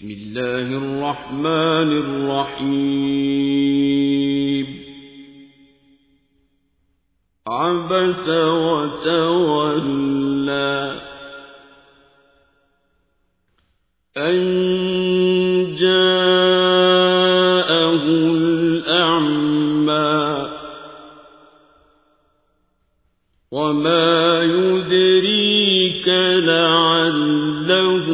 بسم الله الرحمن الرحيم عبس وتولى أن جاءه الأعمى وما يدريك لعله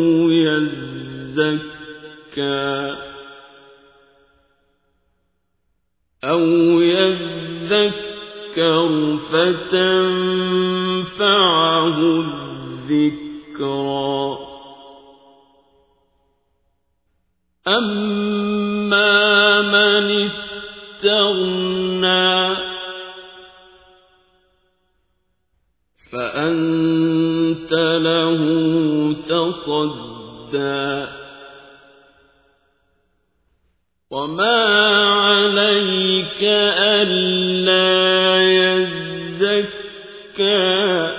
يزكى أو يذكر فتنفعه الذكرى أما من استغنى فأنت له تصدى وما عليك ألا يزكى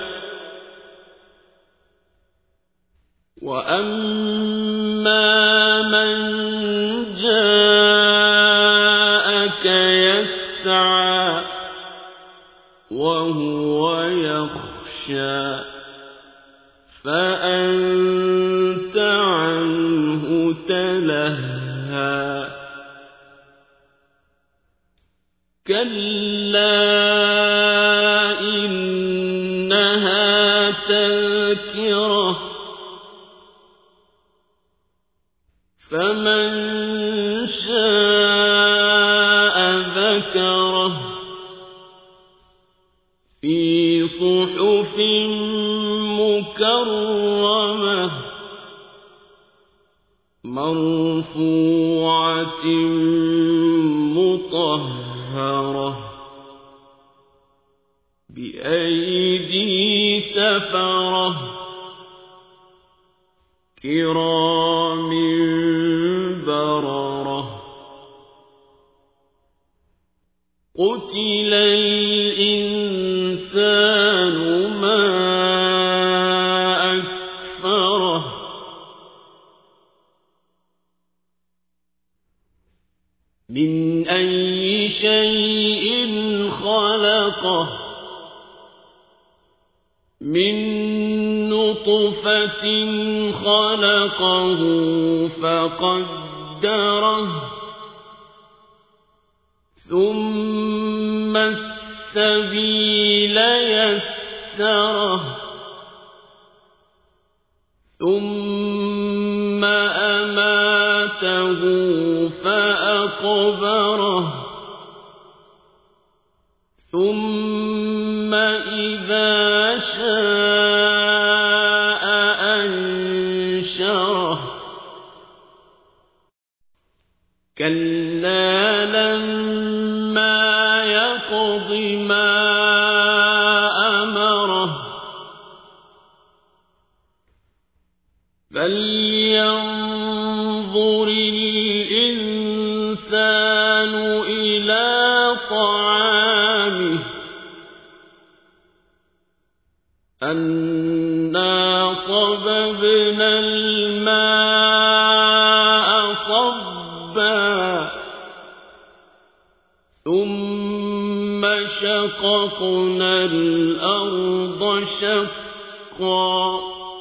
وأما من جاءك يسعى وهو يخشى فأنت عنه تلهى كلا إنها تذكرة فمن شاء ذكره في صحف مكرمة مرفوعة مطهرة بأيدي سفرة كرام بررة قتل الإنسان ما أكفره من أي شيء خلقه من نطفة خلقه فقدره ثم السبيل يسره ثم أماته فأقبره ثم إذا شاء أنشره كلا لما يقض ما أمره فلينظر الإنسان إلى طعامه أنا صببنا الماء صبا ثم شققنا الأرض شقا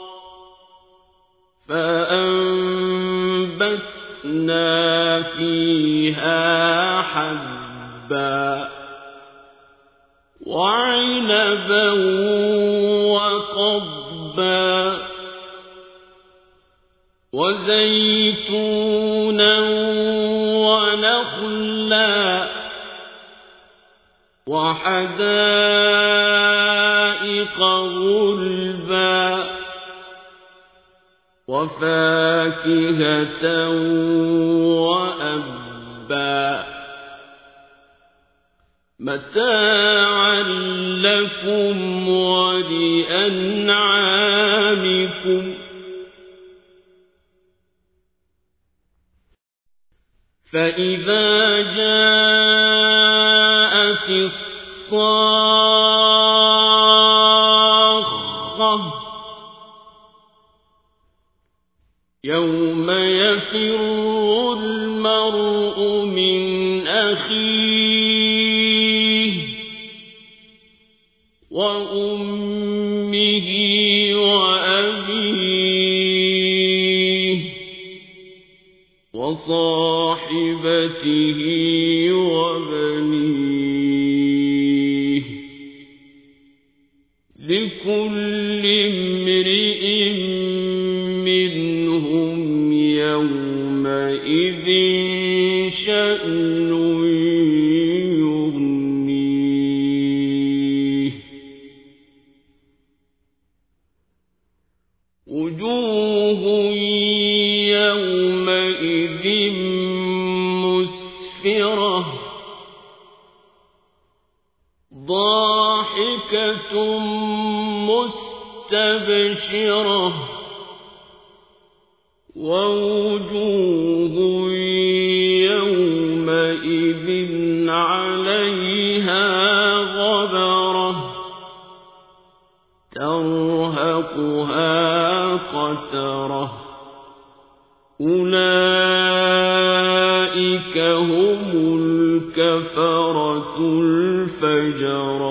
فأنبتنا فيها حبا وعنبا وقضبا وزيتونا ونخلا وحدائق غلبا وفاكهة وأبا متاعا لكم ولأنعامكم فإذا جاءت الصاخة يوم يفر المرء من أخيه وأمه وأبيه وصاحبته وبنيه لكل امرئ منهم يومئذ شأن يغنيه وجوه يومئذ مسفرة ضاحكة مستبشرة ووجوه يومئذ عليها غبرة ترهقها قترة أولئك هم الكفرة الفجرة